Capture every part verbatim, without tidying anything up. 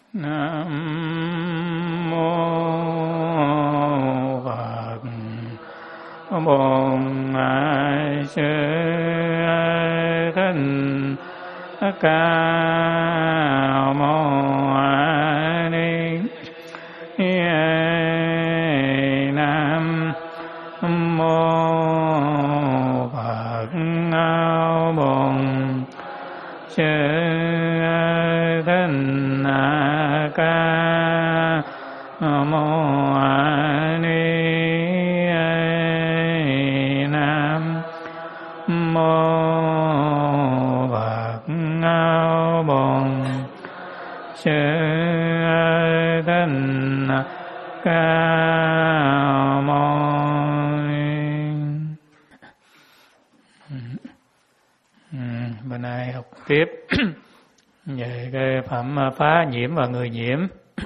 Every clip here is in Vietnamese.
Nam mô Phật. Bổn Ai Sư Thích Ca Mâu Ni. Nam mô Phật. Bổn Sư Thích Ca Mâu Ni. Nam mô Phật. Bổn Sư Thích Ca Mâu Ni. Bữa nay học tiếp về cái phẩm phá nhiễm và người nhiễm.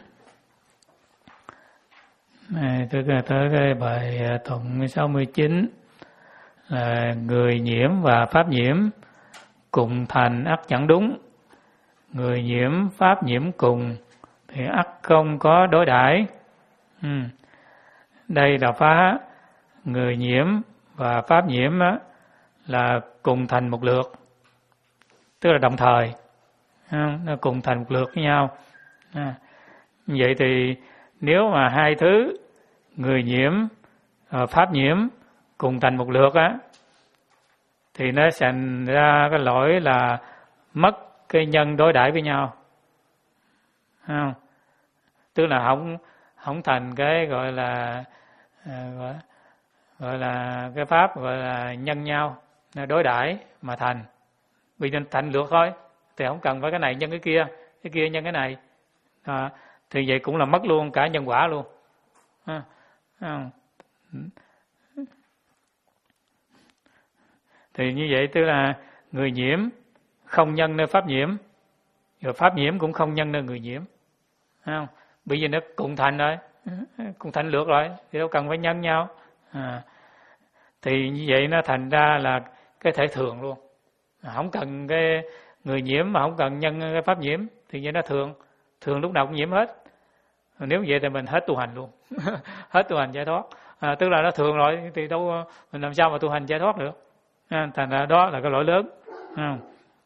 Này, tới tới cái bài tụng sáu mươi chín là người nhiễm và pháp nhiễm cùng thành ắt chẳng đúng. Người nhiễm pháp nhiễm cùng thì ắt không có đối đãi. Ừ. Đây là phá người nhiễm và pháp nhiễm đó, là cùng thành một lượt, tức là đồng thời, nó cùng thành một lượt với nhau. À, vậy thì nếu mà hai thứ người nhiễm và pháp nhiễm cùng thành một lượt á, thì nó sẽ ra cái lỗi là mất cái nhân đối đãi với nhau, không? Tức là không không thành cái gọi là gọi, gọi là cái pháp gọi là nhân nhau, đối đãi mà thành. Vì nên thành lượt thôi, thì không cần phải cái này nhân cái kia, cái kia nhân cái này. À, thì vậy cũng là mất luôn cả nhân quả luôn. À, à. Thì như vậy tức là người nhiễm không nhân nơi pháp nhiễm, rồi pháp nhiễm cũng không nhân nơi người nhiễm. Không? Bởi vì nó cùng thành rồi, cùng thành lượt rồi, thì đâu cần phải nhân nhau. À, thì như vậy nó thành ra là cái thể thường luôn. Không cần cái người nhiễm mà không cần nhân cái pháp nhiễm, thì vậy nó thường, thường lúc nào cũng nhiễm hết. Nếu vậy thì mình hết tu hành luôn, hết tu hành giải thoát. À, tức là nó thường rồi thì đâu mình làm sao mà tu hành giải thoát được. À, thành ra đó là cái lỗi lớn. À.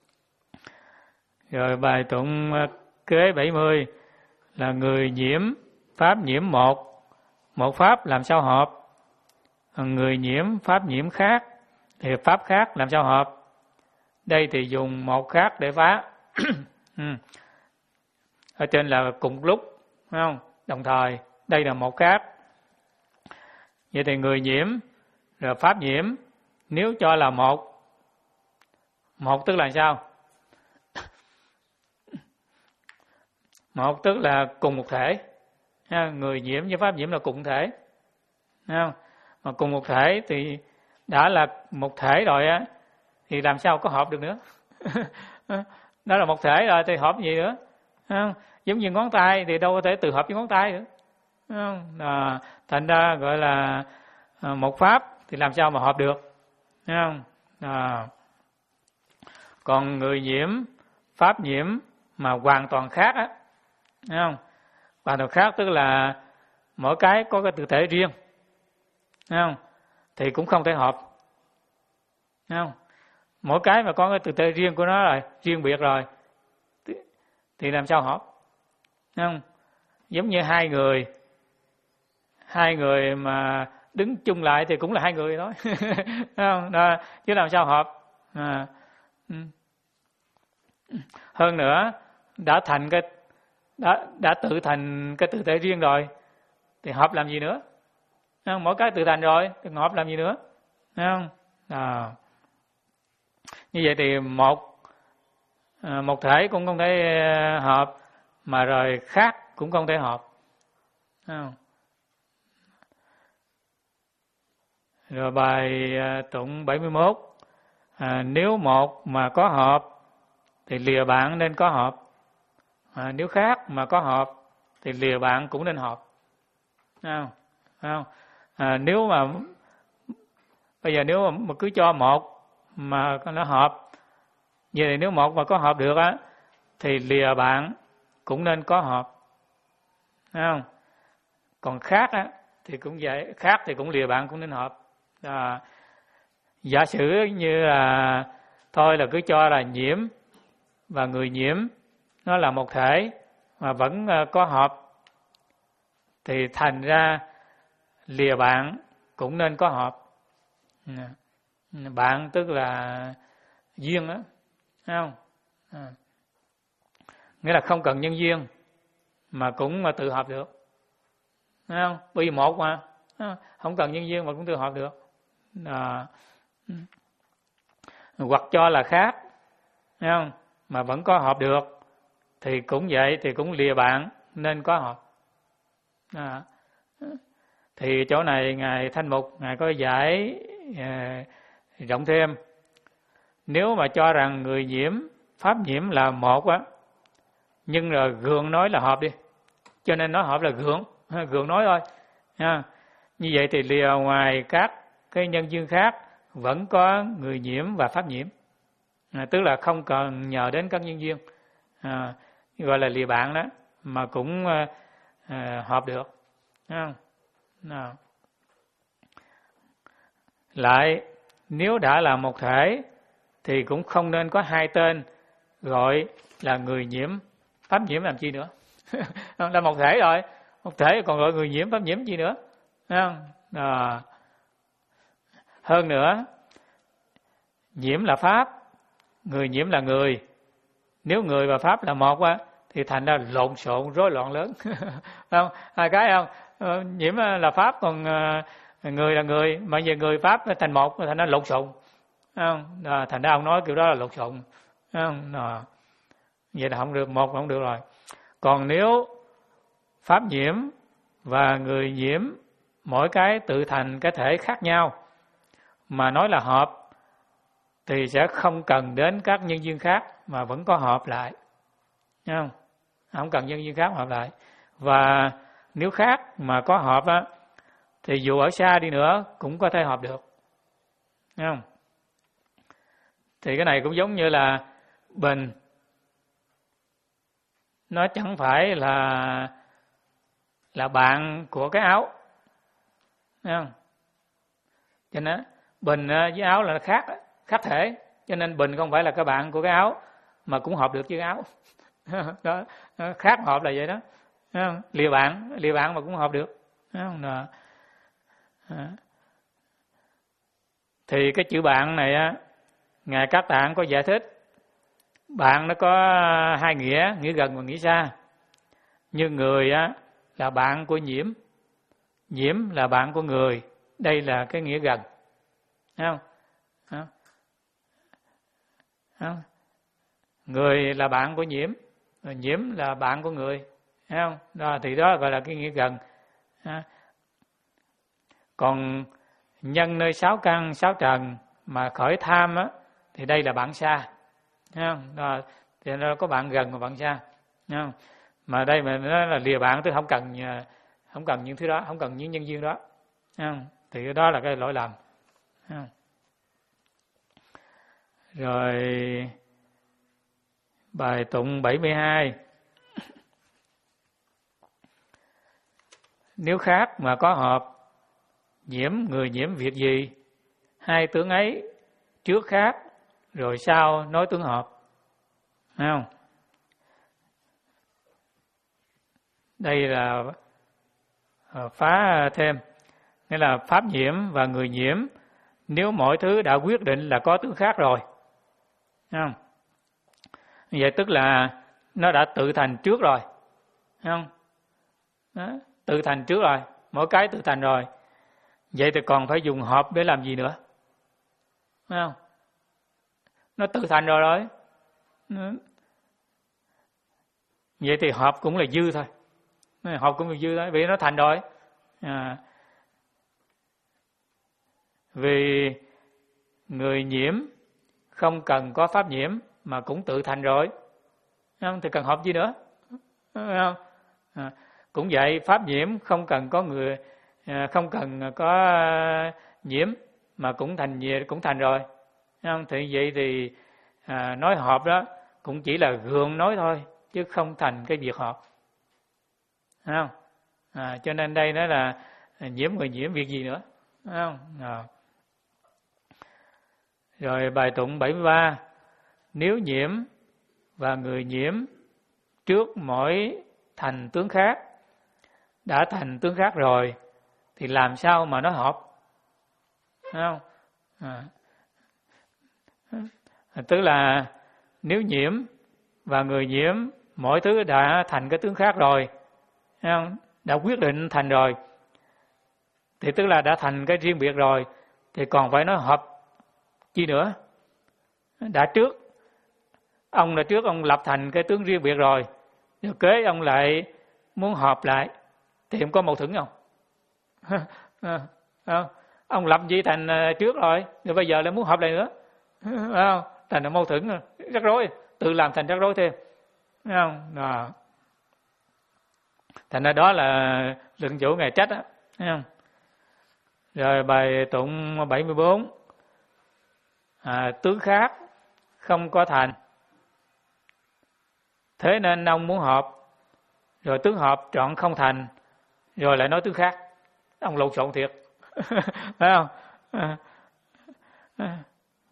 Rồi bài tụng kế bảy mươi là người nhiễm pháp nhiễm một, một pháp làm sao hợp. Người nhiễm pháp nhiễm khác thì pháp khác làm sao hợp. Đây thì dùng một khác để phá. Ừ. Ở trên là cùng lúc, phải không? Đồng thời, đây là một khác. Vậy thì người nhiễm rồi pháp nhiễm nếu cho là một, một tức là sao? Một tức là cùng một thể. Người nhiễm với pháp nhiễm là cùng thể. Mà cùng một thể thì đã là một thể rồi á, thì làm sao có hợp được nữa. Đó là một thể rồi thì hợp gì nữa. Giống như ngón tay thì đâu có thể từ hợp với ngón tay nữa. À, thành ra gọi là một pháp thì làm sao mà hợp được. À, còn người nhiễm pháp nhiễm mà hoàn toàn khác á, không? Hoàn toàn khác tức là mỗi cái có cái tự thể riêng, không? Thì cũng không thể hợp, không? Mỗi cái mà có cái tự thể riêng của nó rồi, riêng biệt rồi, thì làm sao hợp, không? Giống như hai người, hai người mà đứng chung lại thì cũng là hai người đó, không? Đó, chứ làm sao hợp. À, hơn nữa đã thành cái đã đã tự thành cái tự thể riêng rồi thì hợp làm gì nữa. Không? Mỗi cái tự thành rồi thì hợp làm gì nữa. Không? À. Như vậy thì một một thể cũng không thể hợp, mà rồi khác cũng không thể hợp. Không? Rồi bài tụng bảy mươi mốt, à, nếu một mà có hợp thì lìa bạn nên có hợp. À, nếu khác mà có hợp thì lìa bạn cũng nên hợp. Không? Không? À, nếu mà bây giờ nếu mà cứ cho một mà nó hợp, vậy thì nếu một mà có hợp được á thì lìa bạn cũng nên có hợp, thấy không? Còn khác á thì cũng vậy, khác thì cũng lìa bạn cũng nên hợp. À, giả sử như là thôi là cứ cho là nhiễm và người nhiễm nó là một thể mà vẫn có hợp, thì thành ra lìa bạn cũng nên có hợp. Bạn tức là duyên đó, thấy không? À. Nghĩa là không cần nhân duyên mà cũng mà tự hợp được, thấy không? Bởi vì một mà, không cần nhân duyên mà cũng tự hợp được. À. Hoặc cho là khác, thấy không? Mà vẫn có hợp được, thì cũng vậy, thì cũng lìa bạn nên có hợp. À. Thì chỗ này Ngài Thanh Mục, Ngài có giải à, rộng thêm. Nếu mà cho rằng người nhiễm, pháp nhiễm là một á, nhưng rồi gượng nói là hợp đi, cho nên nói hợp là gượng, gượng nói thôi. À. Như vậy thì lìa ngoài các cái nhân duyên khác vẫn có người nhiễm và pháp nhiễm. À, tức là không cần nhờ đến các nhân duyên, à, gọi là lìa bạn đó, mà cũng à, à, hợp được. À. À. Lại, nếu đã là một thể thì cũng không nên có hai tên gọi là người nhiễm, pháp nhiễm làm chi nữa. Là một thể rồi, một thể còn gọi người nhiễm, pháp nhiễm chi nữa. À. Hơn nữa, nhiễm là pháp, người nhiễm là người. Nếu người và pháp là một á, thì thành ra lộn xộn, rối loạn lớn. Không? Hai cái không? Nhiễm là pháp, còn người là người, mà giờ người pháp thành một, thành ra lộn xộn. Không? À, thành ra ông nói kiểu đó là lộn xộn. Không? À. Vậy là không được, một không được rồi. Còn nếu pháp nhiễm và người nhiễm mỗi cái tự thành cái thể khác nhau mà nói là hợp, thì sẽ không cần đến các nhân duyên khác mà vẫn có hợp lại. Thấy không? Không cần nhân duyên khác hợp lại. Và nếu khác mà có hợp á, thì dù ở xa đi nữa cũng có thể hợp được. Thấy không? Thì cái này cũng giống như là bình, nó chẳng phải là là bạn của cái áo. Thấy không? Cho nên bình với áo là khác, khác thể. Cho nên bình không phải là cái bạn của cái áo mà cũng hợp được với áo. Đó, khác hợp là vậy đó. Lìa bạn, lìa bạn mà cũng hợp được. Đó. Thì cái chữ bạn này á, Ngài Các Tạng có giải thích. Bạn nó có hai nghĩa, nghĩa gần và nghĩa xa. Như người á là bạn của nhiễm, nhiễm là bạn của người. Đây là cái nghĩa gần. Thấy không? Thấy không? Thấy không? Người là bạn của nhiễm, rồi nhiễm là bạn của người. Thấy không? Đó, thì đó gọi là cái nghĩa gần. Còn nhân nơi sáu căn, sáu trần mà khởi tham á, thì đây là bạn xa. Thấy không? Đó, thì nó có bạn gần và bạn xa. Thấy không? Mà đây mà nó là lìa bạn, tức không cần không cần những thứ đó, không cần những nhân duyên đó. Thấy không? Thì đó là cái lỗi lầm. Thấy không? Rồi bài tụng bảy mươi hai. Nếu khác mà có hợp, nhiễm người nhiễm việc gì, hai tướng ấy trước khác rồi sau nói tướng hợp. Thấy không? Đây là phá thêm, nghĩa là pháp nhiễm và người nhiễm nếu mỗi thứ đã quyết định là có tướng khác rồi. Thấy không? Vậy tức là nó đã tự thành trước rồi. Thấy không? Đó, tự thành trước rồi, mỗi cái tự thành rồi. Vậy thì còn phải dùng hợp để làm gì nữa? Thấy không? Nó tự thành rồi rồi. Vậy thì hợp cũng là dư thôi. Hợp cũng là dư thôi, vì nó thành rồi. À, vì người nhiễm không cần có pháp nhiễm mà cũng tự thành rồi. Không? Thì cần hợp gì nữa? Không? À, cũng vậy, pháp nhiễm không cần có người, không cần có nhiễm mà cũng thành cũng thành rồi. Không? Thì vậy thì à, nói hợp đó cũng chỉ là gượng nói thôi, chứ không thành cái việc hợp. Thấy không? À, cho nên đây nó là nhiễm người nhiễm việc gì nữa. Thấy không? À. Rồi bài tụng bảy mươi ba. Nếu nhiễm và người nhiễm trước mỗi thành tướng khác, đã thành tướng khác rồi, thì làm sao mà nó hợp? Thấy không? À. Tức là nếu nhiễm và người nhiễm mỗi thứ đã thành cái tướng khác rồi, thấy không? Đã quyết định thành rồi, thì tức là đã thành cái riêng biệt rồi, thì còn phải nói hợp chi nữa? Đã trước, ông là trước ông lập thành cái tướng riêng biệt rồi, rồi kế ông lại muốn hợp lại, thì không có mâu thuẫn không? Ông lập gì thành trước rồi, rồi bây giờ lại muốn hợp lại nữa, không? Thành là mâu thuẫn, rắc rối, tự làm thành rắc rối thêm, thấy không? Đó. Thành ra đó là luận chủ Ngài trách đó, thấy không? Rồi bài tụng bảy mươi bốn. À, tướng khác không có thành, thế nên ông muốn hợp, rồi tướng hợp chọn không thành, rồi lại nói tướng khác. Ông lộn xộn thiệt. Phải không? À, à,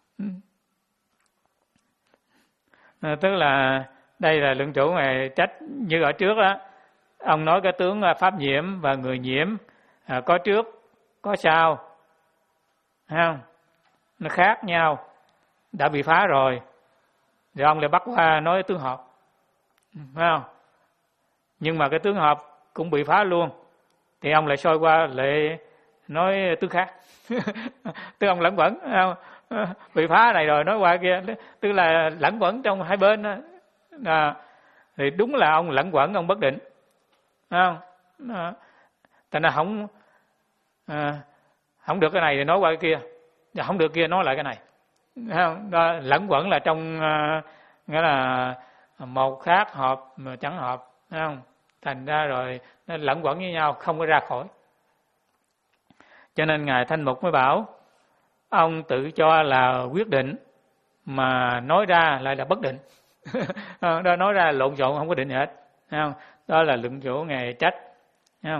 à, tức là đây là luận chủ Ngài trách như ở trước đó. Ông nói cái tướng pháp nhiễm và người nhiễm à, có trước, có sau. Thấy không? Nó khác nhau, đã bị phá rồi. Rồi ông lại bắt qua nói tướng hợp. Thấy không? Nhưng mà cái tướng hợp cũng bị phá luôn, thì ông lại soi qua lại nói tướng khác. Tức ông lẫn quẩn, bị phá này rồi nói qua kia, tức là lẫn quẩn trong hai bên đó. À, thì đúng là ông lẫn quẩn, ông bất định, không? À, thành ra không à, không được cái này thì nói qua cái kia, và không được kia nói lại cái này, không? Đó, lẫn quẩn là trong uh, nghĩa là một khác hợp mà chẳng hợp, không? Thành ra rồi nó lẫn quẩn với nhau, không có ra khỏi. Cho nên Ngài Thanh Mục mới bảo ông tự cho là quyết định mà nói ra lại là bất định. Đó, nói ra lộn xộn không có định hết, không? Đó là luận chủ Ngài trách, không?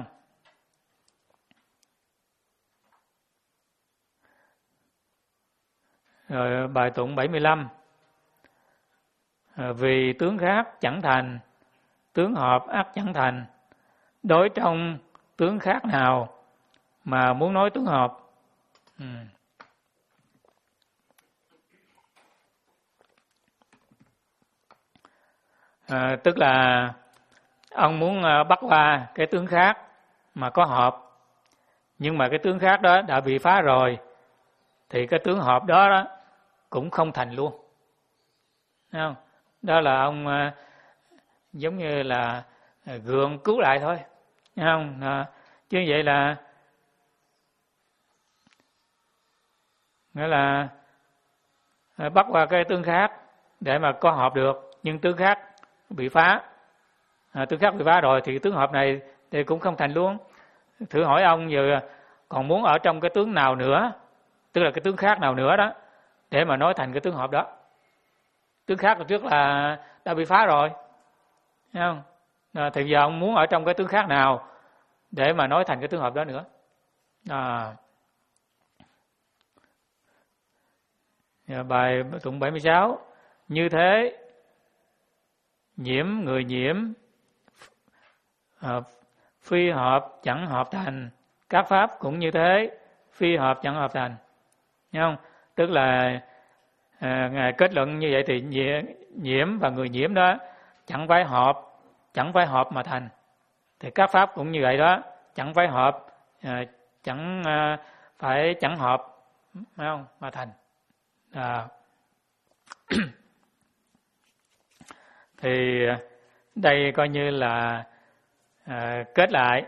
Rồi bài tụng bảy mươi lăm. Vì tướng khác chẳng thành, tướng hợp ắt chẳng thành. Đối trong tướng khác nào mà muốn nói tướng hợp? Ừ. À, tức là ông muốn bắt qua cái tướng khác mà có hợp, nhưng mà cái tướng khác đó đã bị phá rồi, thì cái tướng hợp đó, đó cũng không thành luôn. Thấy không? Đó là ông uh, giống như là uh, gượng cứu lại thôi. Thấy không? À, chứ vậy là nghĩa là uh, bắt qua cái tướng khác để mà có hợp được, nhưng tướng khác bị phá. À, tướng khác bị phá rồi thì tướng hợp này thì cũng không thành luôn. Thử hỏi ông giờ còn muốn ở trong cái tướng nào nữa, tức là cái tướng khác nào nữa đó, để mà nói thành cái tướng hợp đó. Tướng khác trước là đã bị phá rồi, thấy không? À, thì giờ ông muốn ở trong cái tướng khác nào để mà nói thành cái tướng hợp đó nữa. À. Bài tụng bảy mươi sáu. Như thế nhiễm người nhiễm à, phi hợp chẳng hợp thành, các pháp cũng như thế, phi hợp chẳng hợp thành. Thấy không? Tức là à, Ngài kết luận như vậy thì nhiễm và người nhiễm đó chẳng phải hợp, chẳng phải hợp mà thành. Thì các pháp cũng như vậy đó, chẳng phải hợp, à, chẳng à, phải chẳng hợp, phải không? Mà thành. À. Thì đây coi như là à, kết lại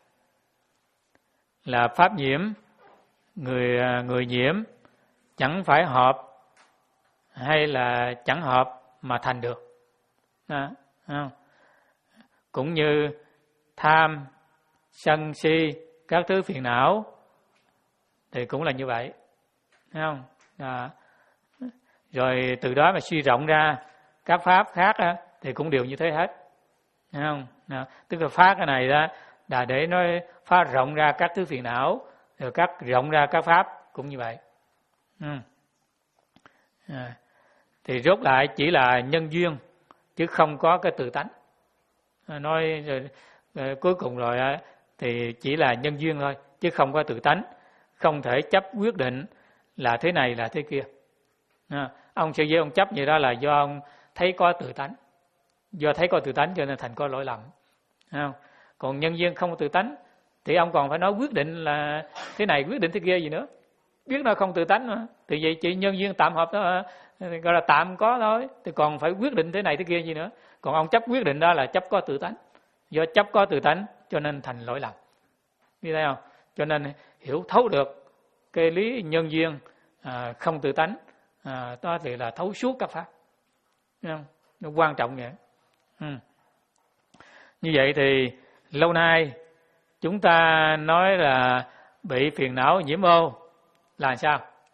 là pháp nhiễm, người người nhiễm chẳng phải hợp hay là chẳng hợp mà thành được. Đó, không? Cũng như tham, sân si, các thứ phiền não thì cũng là như vậy, thấy không? Đó. Rồi từ đó mà suy rộng ra các pháp khác á, thì cũng đều như thế hết. Thấy không? Đó. Tức là phá cái này đó là để nó phá rộng ra các thứ phiền não, rồi cắt rộng ra các pháp cũng như vậy. Ừ. À. Thì rốt lại chỉ là nhân duyên chứ không có cái tự tánh. À, nói rồi, rồi, cuối cùng rồi thì chỉ là nhân duyên thôi chứ không có tự tánh, không thể chấp quyết định là thế này là thế kia. À, ông sở dĩ ông chấp như đó là do ông thấy có tự tánh, do thấy có tự tánh cho nên thành có lỗi lầm. Không? Còn nhân duyên không có tự tánh thì ông còn phải nói quyết định là thế này quyết định thế kia gì nữa, biết nó không tự tánh mà. Thì vậy chỉ nhân duyên tạm hợp đó, gọi là tạm có thôi, thì còn phải quyết định thế này thế kia gì nữa. Còn ông chấp quyết định đó là chấp có tự tánh, do chấp có tự tánh cho nên thành lỗi lầm, biết thấy không? Cho nên hiểu thấu được cái lý nhân duyên à, không tự tánh, à, đó thì là thấu suốt các pháp. Thấy không? Nó quan trọng vậy. Ừ. Như vậy thì lâu nay chúng ta nói là bị phiền não nhiễm ô là sao?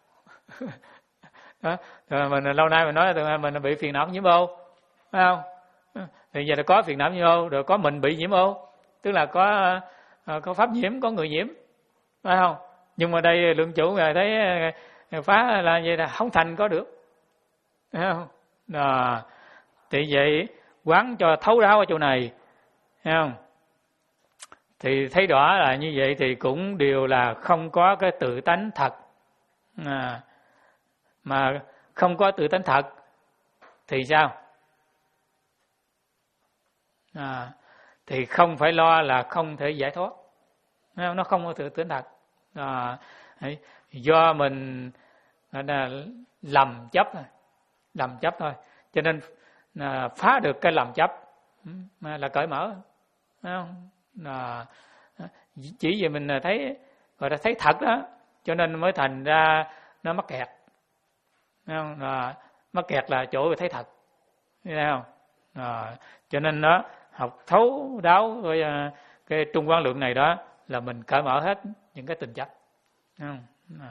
Đó. Rồi mình lâu nay mình nói là mình bị phiền não nhiễm ô, phải không? Thì giờ là có phiền não nhiễm ô, rồi có mình bị nhiễm ô, tức là có có pháp nhiễm, có người nhiễm, phải không? Nhưng mà đây lượng chủ rồi thấy phá là vậy là không thành có được, phải không? Đó. Thì vậy quán cho thấu đáo ở chỗ này, thấy không? Thì thấy rõ là như vậy thì cũng đều là không có cái tự tánh thật. À, mà không có tự tánh thật thì sao? À, thì không phải lo là không thể giải thoát. Nó không có tự tánh thật. À, do mình là lầm chấp thôi, lầm chấp thôi. Cho nên à, phá được cái lầm chấp là cởi mở, phải không? À, chỉ vì mình thấy gọi là thấy thật đó, cho nên mới thành ra nó mắc kẹt, thấy không? À, mắc kẹt là chỗ thấy thật, thấy không? À, cho nên nó học thấu đáo với uh, cái trung quan lượng này đó là mình cởi mở hết những cái tình chấp, thấy không? À.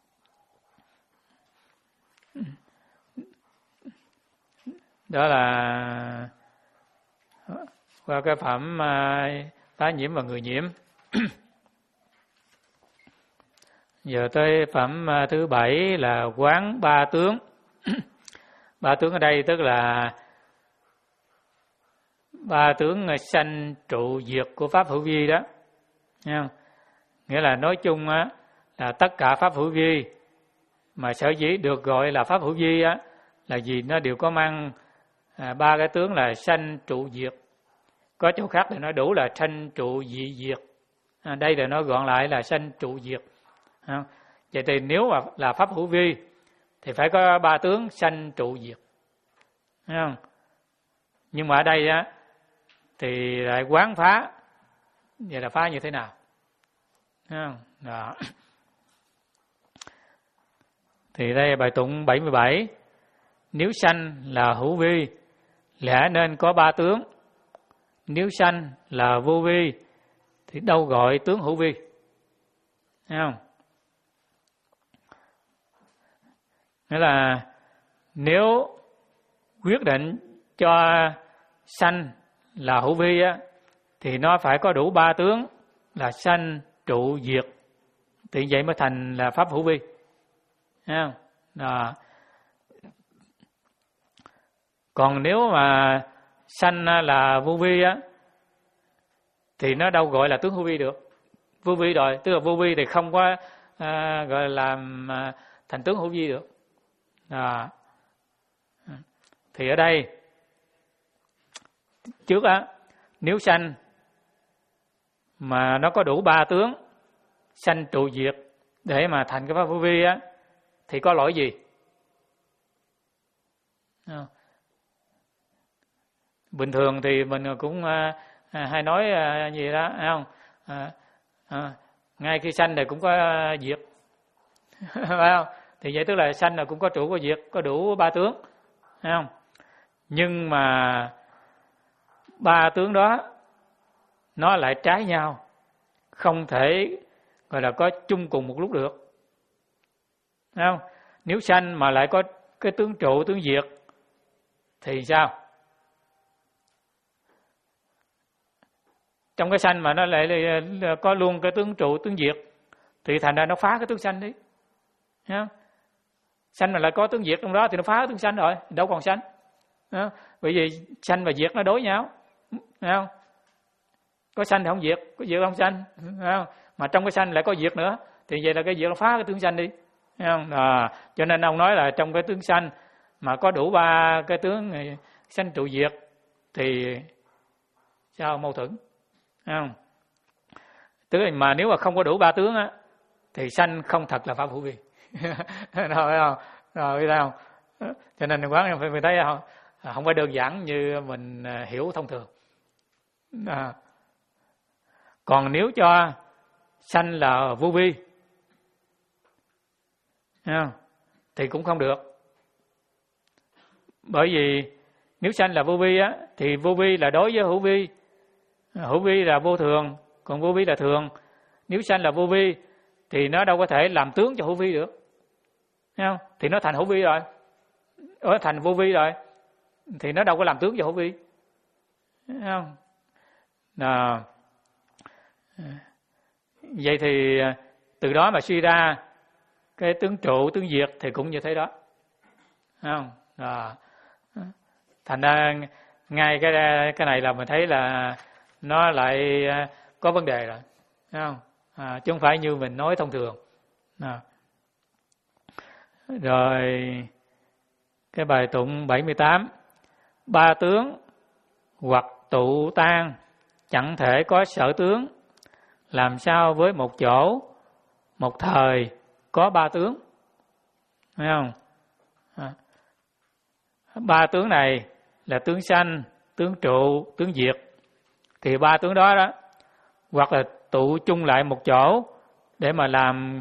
Đó là qua cái phẩm uh, phá nhiễm và người nhiễm. Giờ tới phẩm uh, thứ bảy là quán ba tướng. Ba tướng ở đây tức là ba tướng sanh trụ diệt của pháp hữu vi đó, nghe không? Nghĩa là nói chung á là tất cả pháp hữu vi mà sở dĩ được gọi là pháp hữu vi á là vì nó đều có mang à, ba cái tướng là sanh trụ diệt. Có chỗ khác thì nói đủ là sanh trụ dị diệt. À, đây là nó gọn lại là sanh trụ diệt. À, vậy thì nếu mà là pháp hữu vi thì phải có ba tướng sanh trụ diệt, thấy không? Nhưng mà ở đây á thì lại quán phá, vậy là phá như thế nào? Thấy không? Đó. Thì đây bài tụng bảy mươi bảy. Nếu sanh là hữu vi, lẽ nên có ba tướng. Nếu sanh là vô vi, thì đâu gọi tướng hữu vi. Thấy không? Nghĩa là nếu quyết định cho sanh là hữu vi á, thì nó phải có đủ ba tướng là sanh, trụ, diệt, thì vậy mới thành là pháp hữu vi. Thấy không? Đó. Còn nếu mà sanh là vô vi á, thì nó đâu gọi là tướng hữu vi được. Vô vi rồi, tức là vô vi thì không có à, gọi là à, thành tướng hữu vi được. Đó. Thì ở đây trước á, nếu sanh mà nó có đủ ba tướng sanh, trụ, diệt để mà thành cái pháp hữu vi á, thì có lỗi gì? Không. Bình thường thì mình cũng à, hay nói à, gì đó, phải không? À, à, ngay khi sanh thì cũng có à, diệt, phải không? Thì vậy tức là sanh là cũng có trụ, có diệt, có đủ ba tướng, phải không? Nhưng mà ba tướng đó nó lại trái nhau, không thể gọi là có chung cùng một lúc được, thấy không? Nếu sanh mà lại có cái tướng trụ, tướng diệt thì sao? trong cái sanh mà nó lại có luôn cái tướng trụ tướng diệt thì thành ra nó phá cái tướng sanh đi. Thấy không? Sanh mà lại có tướng diệt trong đó thì nó phá cái tướng sanh rồi, đâu còn sanh. Bởi vì sanh và diệt nó đối nhau. Thấy không? Có sanh thì không diệt, có diệt không sanh. Thấy không? Mà trong cái sanh lại có diệt nữa thì vậy là cái diệt nó phá cái tướng sanh đi. Thấy không? À, cho nên ông nói là trong cái tướng sanh mà có đủ ba cái tướng sanh trụ diệt thì sao mâu thuẫn. Thấy không? Tức là mà nếu mà không có đủ ba tướng á thì sanh không thật là pháp hữu vi. Rồi phải không? Rồi biết không? Cho nên quán phải thấy không? Không phải đơn giản như mình hiểu thông thường. À. Còn nếu cho sanh là vô vi thì cũng không được. Bởi vì nếu sanh là vô vi á thì vô vi là đối với hữu vi, hữu vi là vô thường, còn vô vi là thường. Nếu sanh là vô vi thì nó đâu có thể làm tướng cho hữu vi được. Thấy không? Thì nó thành hữu vi rồi, ở thành vô vi rồi thì nó đâu có làm tướng cho hữu vi. Thấy không? À, vậy thì từ đó mà suy ra cái tướng trụ tướng diệt thì cũng như thế đó. Thấy không? À, thành ra ngay cái cái này là mình thấy là nó lại có vấn đề rồi. Thấy không? À, chứ không phải như mình nói thông thường. À. Rồi cái bài tụng bảy mươi tám, ba tướng hoặc tụ tan chẳng thể có sở tướng, làm sao với một chỗ một thời có ba tướng. Thấy không? À. Ba tướng này là tướng sanh, tướng trụ, tướng diệt. Thì ba tướng đó đó hoặc là tụ chung lại một chỗ để mà làm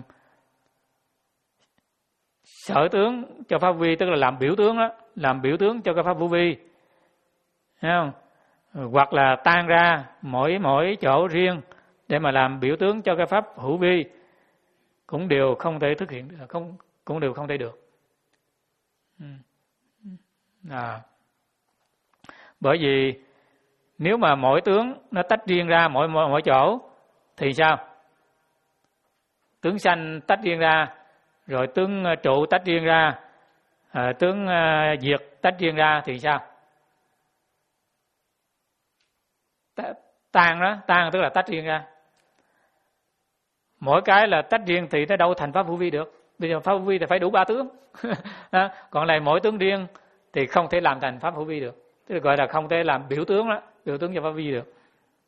sở tướng cho pháp vi, tức là làm biểu tướng đó, làm biểu tướng cho cái pháp vô vi. Thấy không? Hoặc là tan ra mỗi mỗi chỗ riêng để mà làm biểu tướng cho cái pháp hữu vi, cũng đều không thể thực hiện, không cũng đều không thể được. À. Bởi vì nếu mà mỗi tướng nó tách riêng ra mỗi mỗi, mỗi chỗ thì sao? Tướng sanh tách riêng ra, rồi tướng trụ tách riêng ra, à, tướng uh, diệt tách riêng ra thì sao? Tan đó, tan tức là tách riêng ra. Mỗi cái là tách riêng thì nó đâu thành pháp hữu vi được. Bây giờ pháp hữu vi thì phải đủ ba tướng. Còn lại mỗi tướng riêng thì không thể làm thành pháp hữu vi được. Tức gọi là không thể làm biểu tướng đó, biểu tướng cho pháp vi được.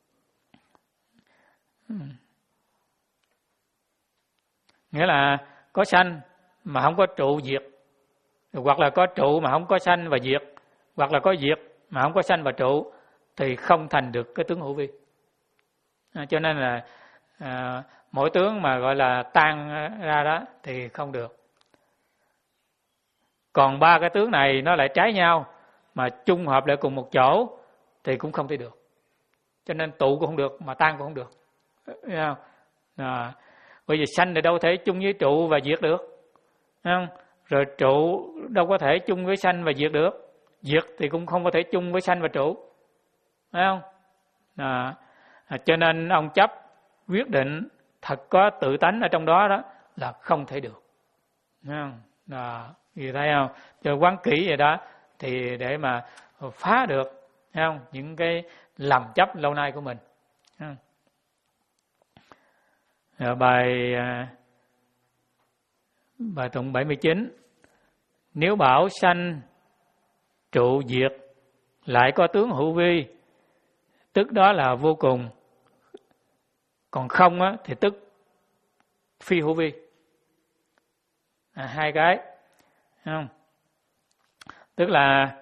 Nghĩa là có sanh mà không có trụ diệt, hoặc là có trụ mà không có sanh và diệt, hoặc là có diệt mà không có sanh và trụ thì không thành được cái tướng hữu vi. À, cho nên là à, mỗi tướng mà gọi là tan ra đó thì không được. Còn ba cái tướng này nó lại trái nhau mà chung hợp lại cùng một chỗ thì cũng không thể được. Cho nên tụ cũng không được mà tan cũng không được. Thấy không? À, bởi vì sanh thì đâu thể chung với trụ và diệt được. Thấy không? Rồi trụ đâu có thể chung với sanh và diệt được. Diệt thì cũng không có thể chung với sanh và trụ. Thấy không? À, à, cho nên ông chấp quyết định thật có tự tánh ở trong đó đó là không thể được. Thấy không? À, gì thấy không? Cho quán kỹ vậy đó thì để mà phá được, thấy không? Những cái lầm chấp lâu nay của mình. Thấy không? Rồi bài bài tụng bảy mươi chín, nếu bảo sanh trụ diệt lại có tướng hữu vi, tức đó là vô cùng. Còn không á, thì tức phi hữu vi. À, hai cái. Thấy không? Tức là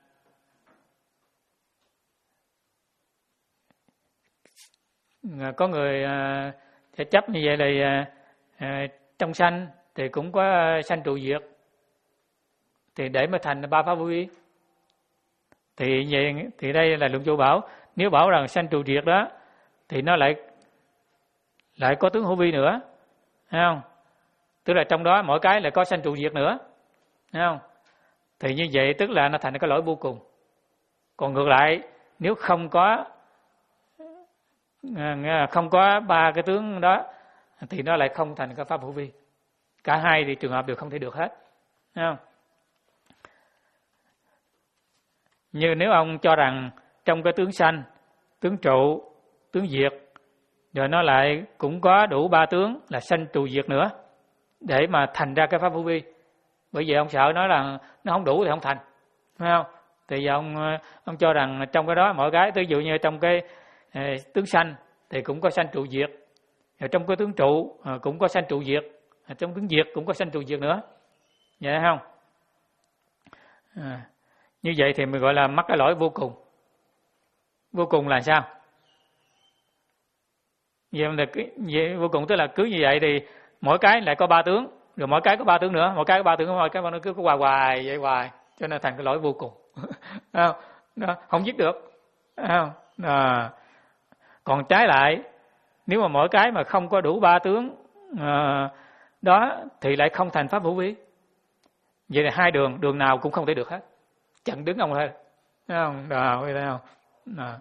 có người sẽ chấp như vậy là trong sanh thì cũng có sanh trụ diệt, thì để mà thành ba pháp vô vi. Thì vậy thì đây là Luận Châu bảo, nếu bảo rằng sanh trụ diệt đó thì nó lại lại có tướng hữu vi nữa, thấy không? Tức là trong đó mỗi cái lại có sanh trụ diệt nữa, thấy không? Thì như vậy tức là nó thành cái lỗi vô cùng. Còn ngược lại, nếu không có không có ba cái tướng đó thì nó lại không thành cái pháp hữu vi. Cả hai thì trường hợp đều không thể được hết, thấy không? Như nếu ông cho rằng trong cái tướng sanh, tướng trụ, tướng diệt, rồi nó lại cũng có đủ ba tướng là sanh trụ diệt nữa để mà thành ra cái pháp hữu vi. Bởi vì ông sợ nói là nó không đủ thì không thành, phải không? Thì giờ ông ông cho rằng trong cái đó mỗi cái, ví dụ như trong cái eh, tướng sanh thì cũng có sanh trụ diệt, rồi trong cái tướng trụ cũng có sanh trụ diệt, trong tướng diệt cũng có sanh trụ diệt nữa, vậy không? À, như vậy thì mình gọi là mắc cái lỗi vô cùng. Vô cùng là sao? Vậy là vậy, vô cùng tức là cứ như vậy thì mỗi cái lại có ba tướng, rồi mỗi cái có ba tướng nữa, mỗi cái có ba tướng, mỗi cái nó cứ có hoài hoài vậy hoài, cho nên thành cái lỗi vô cùng. Không? Nó không dứt được, không? À, còn trái lại, nếu mà mỗi cái mà không có đủ ba tướng à, đó thì lại không thành pháp hữu vi. Vậy là hai đường, đường nào cũng không thể được hết, chặn đứng ông thôi, thấy không? Đó, thấy không? Đó.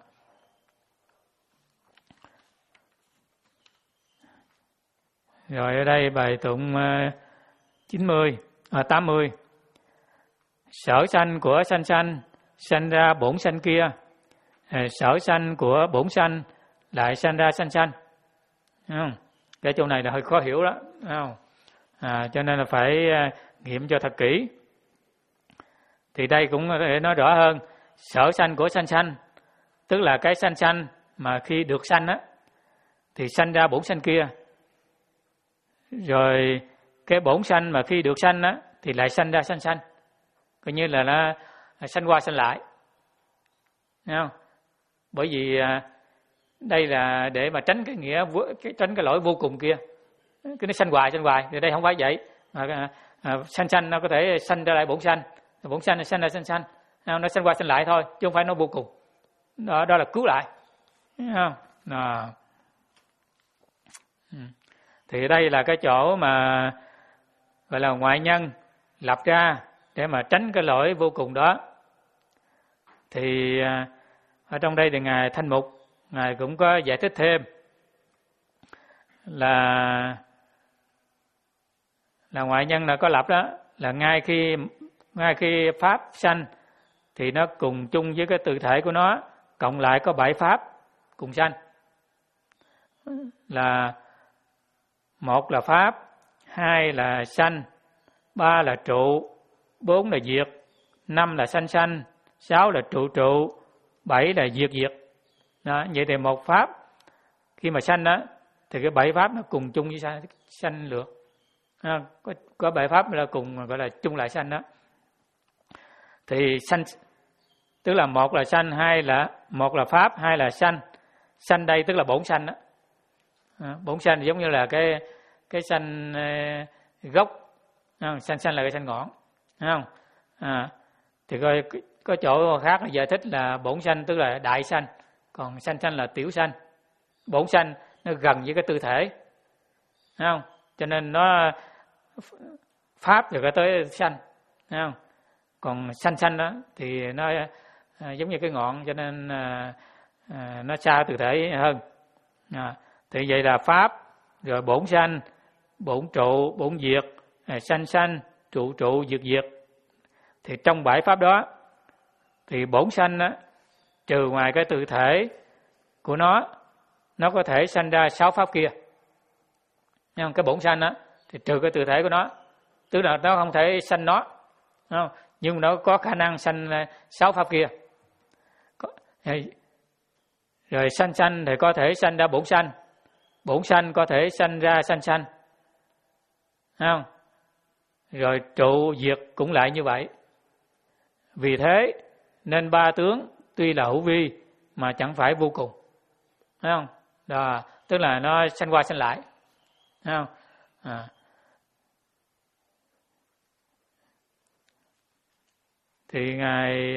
Rồi ở đây bài tụng chín mươi, à, tám mươi. Sở sanh của sanh sanh, sanh ra bổn sanh kia. Sở sanh của bổn sanh lại sanh ra sanh sanh. Không? Cái chỗ này là hơi khó hiểu đó, không? À, cho nên là phải nghiệm cho thật kỹ. Thì đây cũng để nói rõ hơn. Sở sanh của sanh sanh, tức là cái sanh sanh mà khi được sanh á, thì sanh ra bổn sanh kia. Rồi cái bổn sanh mà khi được sanh á, thì lại sanh ra sanh sanh. Coi như là nó sanh qua sanh lại. Thấy không? Bởi vì đây là để mà tránh cái nghĩa, tránh cái lỗi vô cùng kia. Cái nó sanh hoài sanh hoài, thì đây không phải vậy. Mà à, sanh sanh nó có thể sanh ra lại bổn sanh, bổn sanh nó sanh ra sanh sanh, nó sanh qua sanh lại thôi, chứ không phải nó vô cùng. Đó, đó là cứu lại. Thấy không? Đó. Thì đây là cái chỗ mà gọi là ngoại nhân lập ra để mà tránh cái lỗi vô cùng đó. Thì ở trong đây thì Ngài Thanh Mục, Ngài cũng có giải thích thêm là là ngoại nhân là có lập đó, là ngay khi ngay khi pháp sanh thì nó cùng chung với cái tự thể của nó, cộng lại có bảy pháp cùng sanh. Là một là pháp, hai là sanh, ba là trụ, bốn là diệt, năm là sanh sanh, sáu là trụ trụ, bảy là diệt diệt. Đó, vậy thì một pháp khi mà sanh đó thì cái bảy pháp nó cùng chung với sanh, sanh lượt. À, có có bảy pháp là cùng gọi là chung lại sanh đó. Thì sanh tức là một là sanh, hai là một là pháp, hai là sanh. Sanh đây tức là bổn sanh đó. À, bổn sanh giống như là cái cái sanh uh, gốc, không? Sanh sanh là cái sanh ngọn, không? À, thì coi có chỗ khác là giải thích là bổn sanh tức là đại sanh, còn sanh sanh là tiểu sanh. Bổn sanh nó gần với cái tư thể, không? Cho nên nó pháp rồi cái tới sanh, không? Còn sanh sanh đó thì nó à, giống như cái ngọn, cho nên à, à, nó xa tư thể hơn. À, thì vậy là pháp, rồi bổn sanh, bổn trụ, bổn diệt, à, sanh sanh, trụ trụ, diệt diệt. Thì trong bảy pháp đó thì bổn sanh á, trừ ngoài cái tự thể của nó, nó có thể sanh ra sáu pháp kia. Nhưng cái bổn sanh á thì trừ cái tự thể của nó, tức là nó không thể sanh nó, không? Nhưng nó có khả năng sanh sáu pháp kia. Rồi sanh sanh thì có thể sanh ra bổn sanh, bổn sanh có thể sanh ra sanh sanh, không? Rồi trụ diệt cũng lại như vậy. Vì thế nên ba tướng tuy là hữu vi mà chẳng phải vô cùng, thấy không? Đó, tức là nó sanh qua sanh lại, thấy không? À. Thì ngài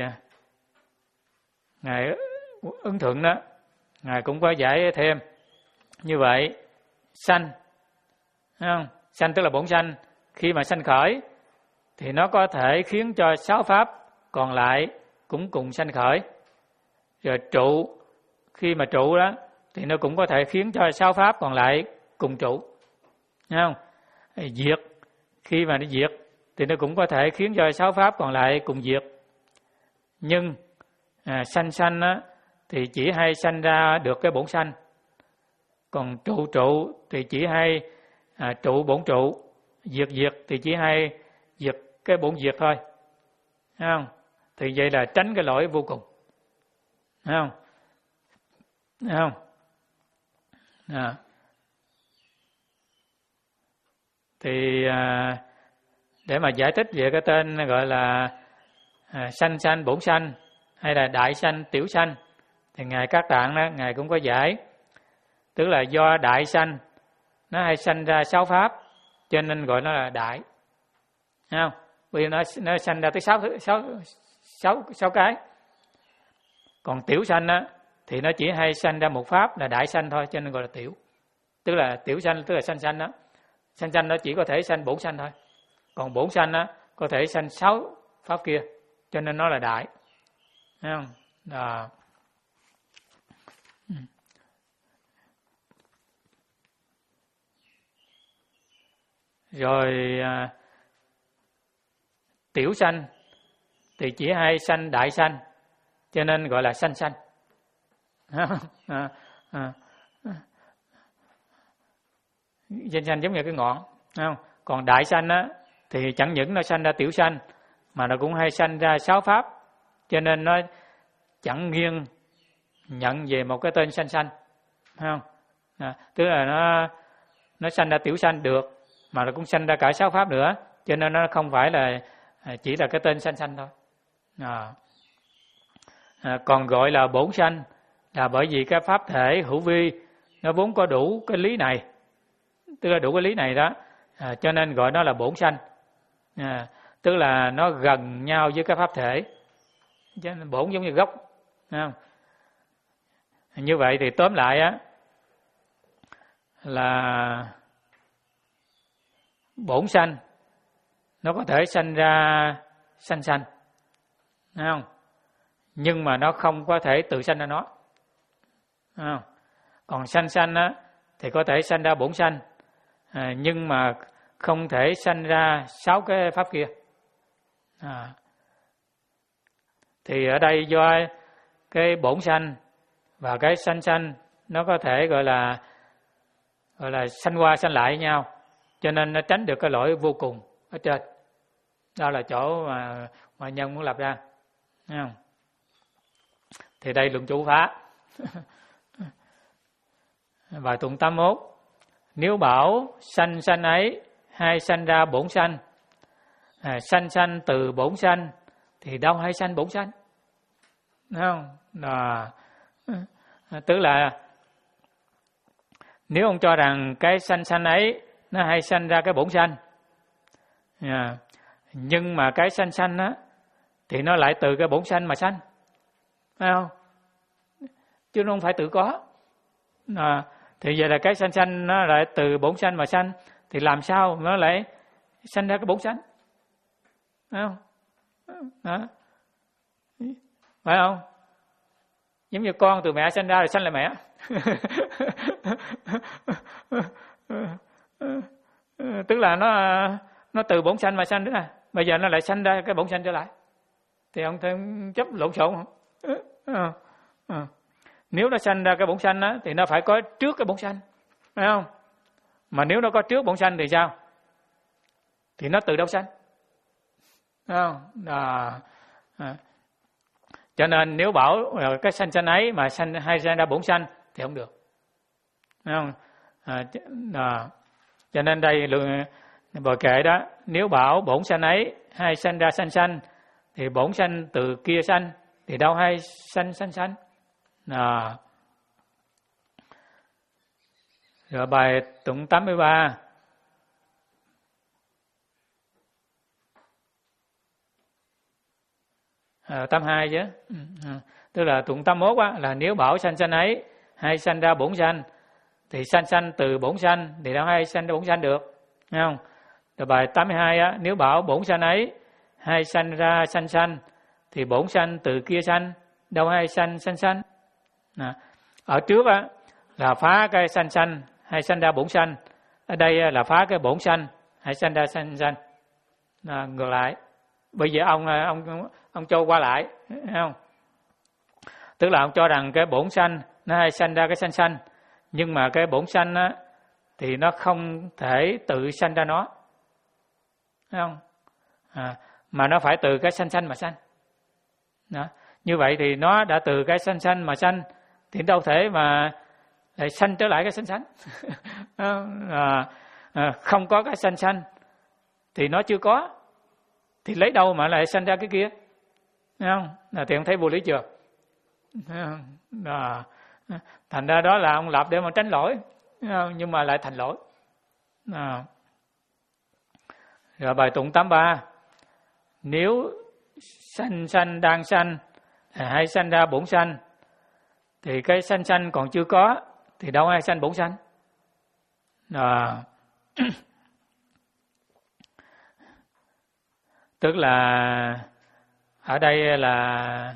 ngài Ứng Thuận đó, ngài cũng có giải thêm như vậy. Sanh, thấy không? Sanh tức là bổn sanh, khi mà sanh khởi thì nó có thể khiến cho sáu pháp còn lại cũng cùng sanh khởi. Rồi trụ, khi mà trụ đó thì nó cũng có thể khiến cho sáu pháp còn lại cùng trụ. Thấy không? Diệt, khi mà nó diệt thì nó cũng có thể khiến cho sáu pháp còn lại cùng diệt. Nhưng à, sanh sanh á, thì chỉ hay sanh ra được cái bổn sanh. Còn trụ trụ thì chỉ hay à, trụ bổn trụ. Diệt diệt thì chỉ hay diệt cái bổn diệt thôi. Thấy không? Thì vậy là tránh cái lỗi vô cùng. Thấy không? Thấy không? À. Thì à, để mà giải thích về cái tên gọi là à, sanh sanh bổn sanh hay là đại sanh tiểu sanh thì ngài Các Tạng đó ngài cũng có giải, tức là do đại sanh nó hay sanh ra sáu pháp cho nên gọi nó là đại. Thấy không? Vì nó nó sanh ra tới sáu sáu sáu sáu cái. Còn tiểu sanh á thì nó chỉ hay sanh ra một pháp là đại sanh thôi cho nên gọi là tiểu. Tức là tiểu sanh tức là sanh sanh đó. Sanh sanh nó chỉ có thể sanh bổn sanh thôi. Còn bổn sanh á có thể sanh sáu pháp kia cho nên nó là đại. Thấy không? Đó. Rồi à, tiểu sanh thì chỉ hay sanh đại sanh cho nên gọi là sanh sanh. à, à, à. Sanh sanh giống như cái ngọn, không? Còn đại sanh á thì chẳng những nó sanh ra tiểu sanh mà nó cũng hay sanh ra sáu pháp cho nên nó chẳng nghiêng nhận về một cái tên sanh sanh, không? À, tức là nó nó sanh ra tiểu sanh được mà nó cũng sanh ra cả sáu pháp nữa cho nên nó không phải là chỉ là cái tên sanh sanh thôi. À. À, còn gọi là bổn sanh là bởi vì cái pháp thể hữu vi nó vốn có đủ cái lý này, tức là đủ cái lý này đó, à, cho nên gọi nó là bổn sanh. À, tức là nó gần nhau với cái pháp thể, cho nên bổn giống như gốc. Không? Như vậy thì tóm lại á là bổn sanh nó có thể sanh ra sanh sanh, không? Nhưng mà nó không có thể tự sanh ra nó. Không? Còn sanh sanh á thì có thể sanh ra bổn sanh, à, nhưng mà không thể sanh ra sáu cái pháp kia. À. Thì ở đây do cái bổn sanh và cái sanh sanh nó có thể gọi là gọi là sanh qua sanh lại với nhau, cho nên nó tránh được cái lỗi vô cùng ở trên. Đó là chỗ mà mà nhân muốn lập ra. Thấy không? Thì đây luận chủ phá. Bài tụng tám mốt. Nếu bảo sanh sanh ấy hay sanh ra bổn sanh, à, sanh sanh từ bổn sanh thì đâu hay sanh bổn sanh? Thấy không? Đó. Tức là nếu ông cho rằng cái sanh sanh ấy nó hay sanh ra cái bổn sanh, à, nhưng mà cái sanh sanh á thì nó lại từ cái bổn sanh mà sanh, phải không? Chứ nó không phải tự có. À, thì vậy là cái sanh sanh nó lại từ bổn sanh mà sanh, thì làm sao nó lại sanh ra cái bổn sanh? Phải không? Đó. Phải không? Giống như con từ mẹ sanh ra rồi sanh lại mẹ. Tức là nó nó từ bổn sanh mà sanh đó. Bây giờ nó lại sanh ra cái bổn sanh trở lại. Thì ông thêm chấp lộn xộn không? À, à. Nếu nó sanh ra cái bổn sanh á thì nó phải có trước cái bổn sanh, phải không? Mà nếu nó có trước bổn sanh thì sao? Thì nó từ đâu sanh? Phải không? À, à. Cho nên nếu bảo cái sanh sanh ấy mà sanh hay sanh ra bổn sanh thì không được, phải không? À, à. Cho nên đây bồi kệ đó, nếu bảo bổn sanh ấy hay sanh ra sanh sanh thì bổn sanh từ kia sanh thì đâu hay sanh sanh sanh. À. Rồi bài tụng tám mươi ba. À, tám mươi hai chứ. À, tức là tụng tám mươi mốt á, là nếu bảo sanh sanh ấy hay sanh ra bổn sanh thì sanh sanh từ bổn sanh thì đâu hay sanh ra bổn sanh được, thấy không? Rồi bài tám mươi hai á, nếu bảo bổn sanh ấy hay sanh ra sanh sanh thì bổn sanh từ kia sanh đâu hay sanh sanh sanh. À, ở trước á là phá cái sanh sanh hay sanh ra bổn sanh. Ở đây là phá cái bổn sanh hay sanh ra sanh sanh. À, ngược lại. Bây giờ ông ông ông cho qua lại, thấy không? Tức là ông cho rằng cái bổn sanh nó hay sanh ra cái sanh sanh, nhưng mà cái bổn sanh á thì nó không thể tự sanh ra nó, thấy không? À, mà nó phải từ cái sanh sanh mà sanh. Đó. Như vậy thì nó đã từ cái sanh sanh mà sanh thì đâu thể mà lại sanh trở lại cái sanh sanh. à, à, không có cái sanh sanh thì nó chưa có, thì lấy đâu mà lại sanh ra cái kia, thấy không? Là thì ông thấy vô lý chưa? À, thành ra đó là ông lập để mà tránh lỗi, nhưng mà lại thành lỗi. À. Rồi bài tụng tám ba, nếu sanh sanh đang sanh hay sanh ra bổn sanh thì cái sanh sanh còn chưa có thì đâu ai sanh bổn sanh. À. Tức là ở đây là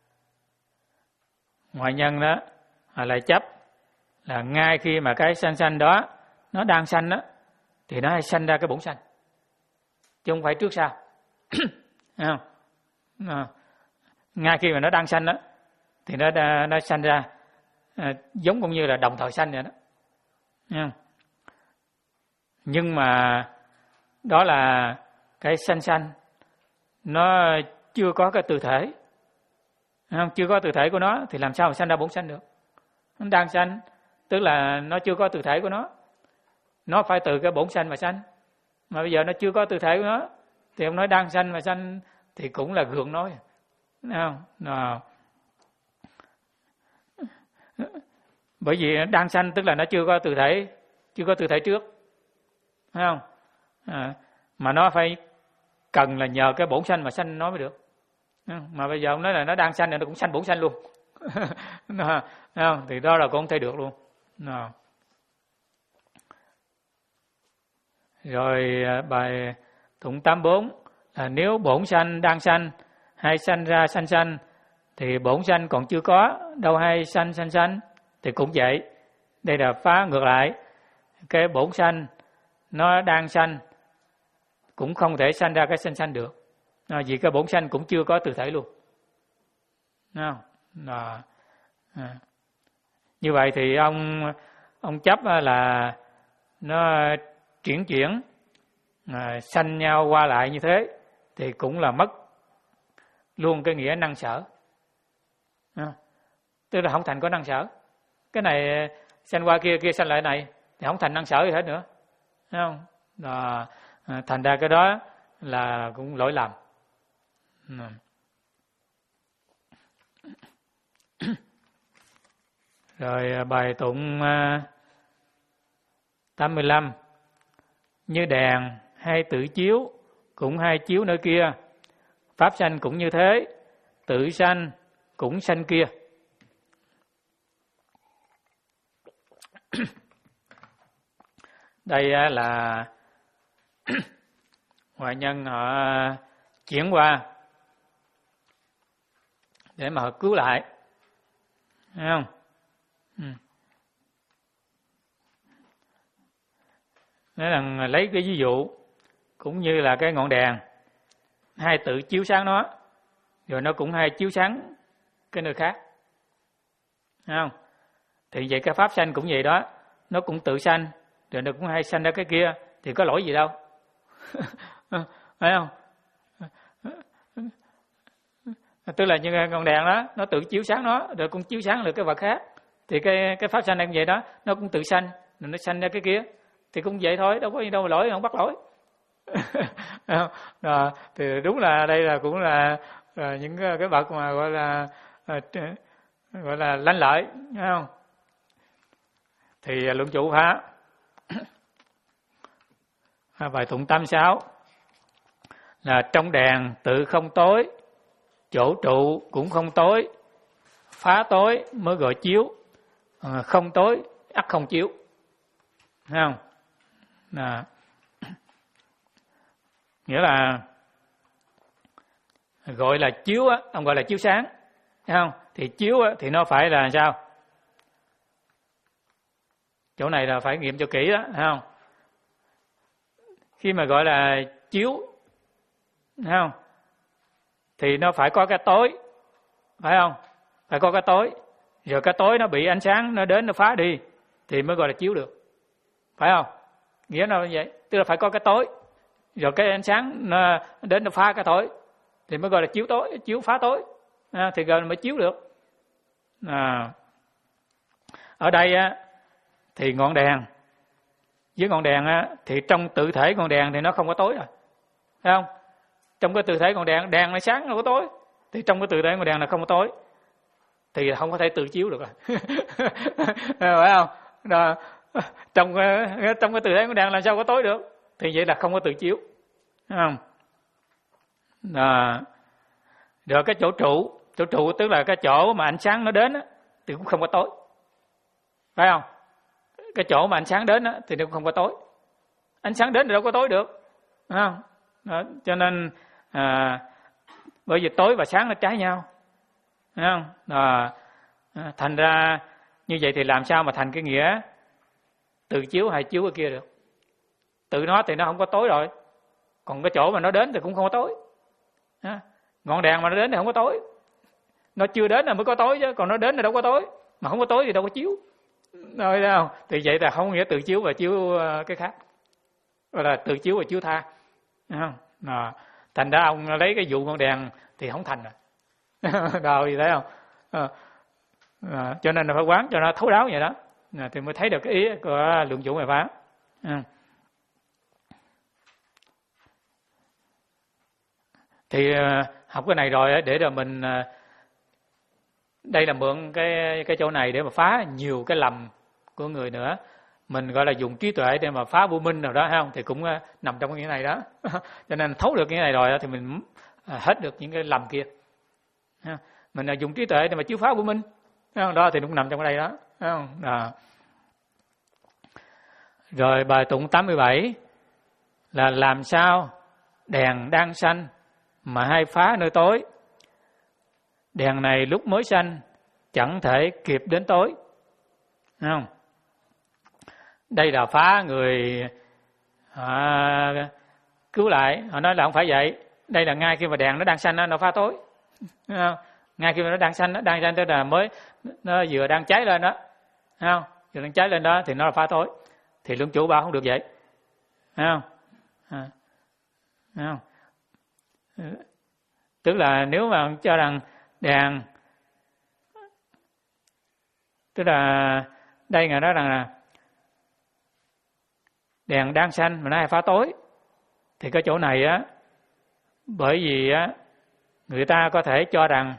ngoại nhân đó họ lại chấp là ngay khi mà cái sanh sanh đó nó đang sanh đó thì nó hay sanh ra cái bổn sanh, chứ không phải trước sau. Không? À, ngay khi mà nó đang sanh đó thì nó nó sanh ra, à, giống cũng như là đồng thời sanh vậy đó. Không? Nhưng mà đó là cái sanh sanh nó chưa có cái tự thể, không? Chưa có tự thể của nó thì làm sao mà sanh ra bổn sanh được? Nó đang sanh, tức là nó chưa có tự thể của nó, nó phải từ cái bổn sanh mà sanh. Mà bây giờ nó chưa có tự thể của nó thì ông nói đang sanh mà sanh thì cũng là gượng nói, không? Nào. Bởi vì đang sanh tức là nó chưa có tự thể, chưa có tự thể trước, thấy không? À, mà nó phải cần là nhờ cái bổn sanh mà sanh nó mới được. Mà bây giờ ông nói là nó đang sanh thì nó cũng sanh bổn sanh luôn. Thấy không? Thì đó là cũng không thể được luôn. Nào. Rồi bài tụng tám bốn là nếu bổn sanh đang sanh hay sanh ra sanh sanh thì bổn sanh còn chưa có, đâu hay sanh sanh sanh, thì cũng vậy. Đây là phá ngược lại. Cái bổn sanh nó đang sanh cũng không thể sanh ra cái sanh sanh được. À, vì cái bổn sanh cũng chưa có tự thể luôn. Đúng không? À, à. Như vậy thì ông ông chấp là nó chuyển chuyển à, sanh nhau qua lại như thế thì cũng là mất luôn cái nghĩa năng sở. À, tức là không thành có năng sở. Cái này sanh qua kia, kia sanh lại này thì không thành năng sở gì hết nữa. Đúng không? À, à, thành ra cái đó là cũng lỗi lầm. À. Rồi bài tụng tám mươi lăm, như đèn hay tự chiếu cũng hay chiếu nơi kia, pháp sanh cũng như thế, tự sanh cũng sanh kia. Đây là ngoại nhân họ chuyển qua để mà họ cứu lại, thấy không? Ừ. Nói rằng lấy cái ví dụ cũng như là cái ngọn đèn hay tự chiếu sáng nó, rồi nó cũng hay chiếu sáng cái nơi khác, thấy không? Thì vậy cái pháp sanh cũng vậy đó, nó cũng tự sanh, rồi nó cũng hay sanh ra cái kia, thì có lỗi gì đâu. Thấy không? Tức là như ngọn đèn đó, nó tự chiếu sáng nó, rồi cũng chiếu sáng được cái vật khác. Thì cái cái pháp sanh này cũng vậy đó, nó cũng tự sanh, rồi nó sanh ra cái kia, thì cũng vậy thôi, đâu có gì đâu mà lỗi, không bắt lỗi. Rồi, thì đúng là đây là cũng là, là những cái, cái vật mà gọi là gọi là lanh lợi, thấy không? Thì luận chủ phá. Bài tụng tám sáu là trong đèn tự không tối, chỗ trụ cũng không tối, phá tối mới gọi chiếu, à, không tối ắt không chiếu, thấy không? À, nghĩa là gọi là chiếu á, ông gọi là chiếu sáng, thấy không? Thì chiếu á, thì nó phải là sao? Chỗ này là phải nghiệm cho kỹ đó, thấy không? Khi mà gọi là chiếu, thấy không? Thì nó phải có cái tối, phải không? Phải có cái tối. Rồi cái tối nó bị ánh sáng nó đến nó phá đi thì mới gọi là chiếu được, phải không? Nghĩa là như vậy, tức là phải có cái tối, rồi cái ánh sáng nó đến nó phá cái tối thì mới gọi là chiếu tối, chiếu phá tối, à, thì gọi là mới chiếu được. À, ở đây á, thì ngọn đèn với ngọn đèn á, thì trong tự thể ngọn đèn thì nó không có tối rồi, thấy không? Trong cái tự thể ngọn đèn, đèn nó sáng nó có tối, thì trong cái tự thể ngọn đèn là không có tối, thì không có thể tự chiếu được rồi. Phải không? Rồi, trong trong cái tự thể ngọn đèn làm sao có tối được? Thì vậy là không có tự chiếu, thấy không? À, rồi cái chỗ trụ, chỗ trụ tức là cái chỗ mà ánh sáng nó đến á, thì cũng không có tối, phải không? Cái chỗ mà ánh sáng đến á, thì nó cũng không có tối. Ánh sáng đến thì đâu có tối được, phải không? Đó, cho nên à, bởi vì tối và sáng nó trái nhau, phải không? À, thành ra như vậy thì làm sao mà thành cái nghĩa tự chiếu hay chiếu cái kia được? Tự nó thì nó không có tối rồi, còn cái chỗ mà nó đến thì cũng không có tối. À, ngọn đèn mà nó đến thì không có tối, nó chưa đến là mới có tối chứ, còn nó đến thì đâu có tối, mà không có tối thì đâu có chiếu. Rồi đâu? Thì vậy là không nghĩa tự chiếu và chiếu cái khác, gọi là tự chiếu và chiếu tha, không? À, thành ra ông lấy cái vụ ngọn đèn thì không thành rồi. Rồi thấy không? À, à, cho nên là phải quán cho nó thấu đáo vậy đó, à, thì mới thấy được cái ý của lượng chủ ngoại phá. À. Thì học cái này rồi để rồi mình đây là mượn cái cái chỗ này để mà phá nhiều cái lầm của người nữa. Mình gọi là dùng trí tuệ để mà phá vô minh nào đó, hay không? Thì cũng nằm trong cái nghĩa này đó. Cho nên thấu được cái này rồi thì mình hết được những cái lầm kia. Mình là dùng trí tuệ để mà chiếu phá vô minh, đó thì cũng nằm trong cái đây đó, thấy không? À. Rồi bài tụng tám mươi bảy là làm sao đèn đang xanh mà hay phá nơi tối, đèn này lúc mới xanh chẳng thể kịp đến tối, thấy không? Đây là phá người à, cứu lại, họ nói là không phải vậy, đây là ngay khi mà đèn nó đang xanh nó phá tối, thấy không? Ngay khi mà nó đang xanh, nó đang xanh tức là mới nó vừa đang cháy lên đó, thấy không? Vừa đang cháy lên đó thì nó là phá tối, thì lượng chủ bảo không được vậy, thấy không? À, thấy không? Tức là nếu mà cho rằng đèn, tức là đây ngài nói rằng là đèn đang xanh mà nó hay phá tối, thì cái chỗ này á, bởi vì á người ta có thể cho rằng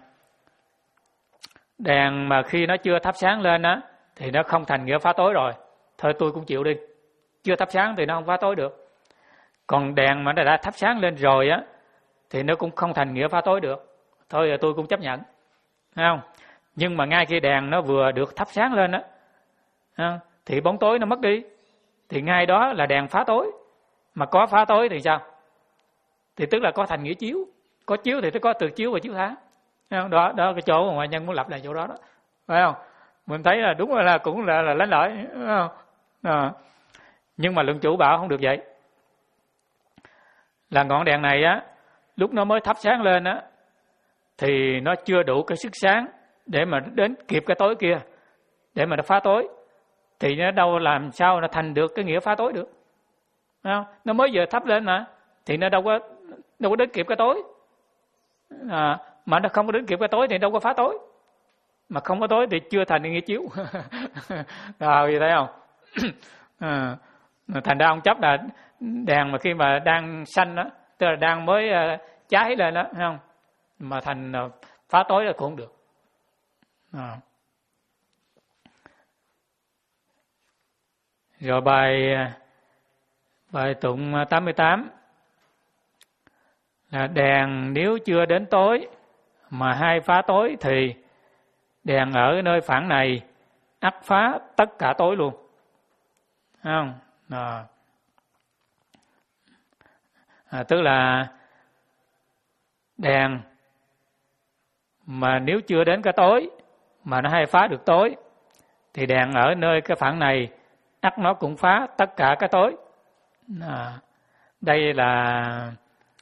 đèn mà khi nó chưa thắp sáng lên á thì nó không thành nghĩa phá tối rồi, thôi tôi cũng chịu đi, chưa thắp sáng thì nó không phá tối được. Còn đèn mà nó đã thắp sáng lên rồi á thì nó cũng không thành nghĩa phá tối được, thôi tôi cũng chấp nhận, thấy không? Nhưng mà ngay khi đèn nó vừa được thắp sáng lên á thì bóng tối nó mất đi, thì ngay đó là đèn phá tối. Mà có phá tối thì sao? Thì tức là có thành nghĩa chiếu, có chiếu thì nó có từ chiếu và chiếu tha, đó đó cái chỗ mà ngoại nhân muốn lập lại chỗ đó đó, phải không? Mình thấy là đúng là cũng là là lánh lợi, phải không? À. Nhưng mà lượng chủ bảo không được vậy, là ngọn đèn này á lúc nó mới thắp sáng lên á thì nó chưa đủ cái sức sáng để mà đến kịp cái tối kia để mà nó phá tối, thì nó đâu làm sao nó thành được cái nghĩa phá tối được, phải không? Nó mới vừa thắp lên mà thì nó đâu có đâu có đến kịp cái tối, à, mà nó không có đến kịp cái tối thì đâu có phá tối, mà không có tối thì chưa thành nghĩa chiếu. Rồi thấy không? À, thành ra ông chấp là đèn mà khi mà đang xanh đó, tức là đang mới cháy lên đó, thấy không? Mà thành phá tối là cũng không được. À. Rồi bài bài tụng tám mươi tám là đèn nếu chưa đến tối mà hay phá tối thì đèn ở nơi phản này ắt phá tất cả tối luôn, thấy không? À. À, tức là đèn mà nếu chưa đến cái tối mà nó hay phá được tối thì đèn ở nơi cái phản này ắt nó cũng phá tất cả cái tối. À, đây là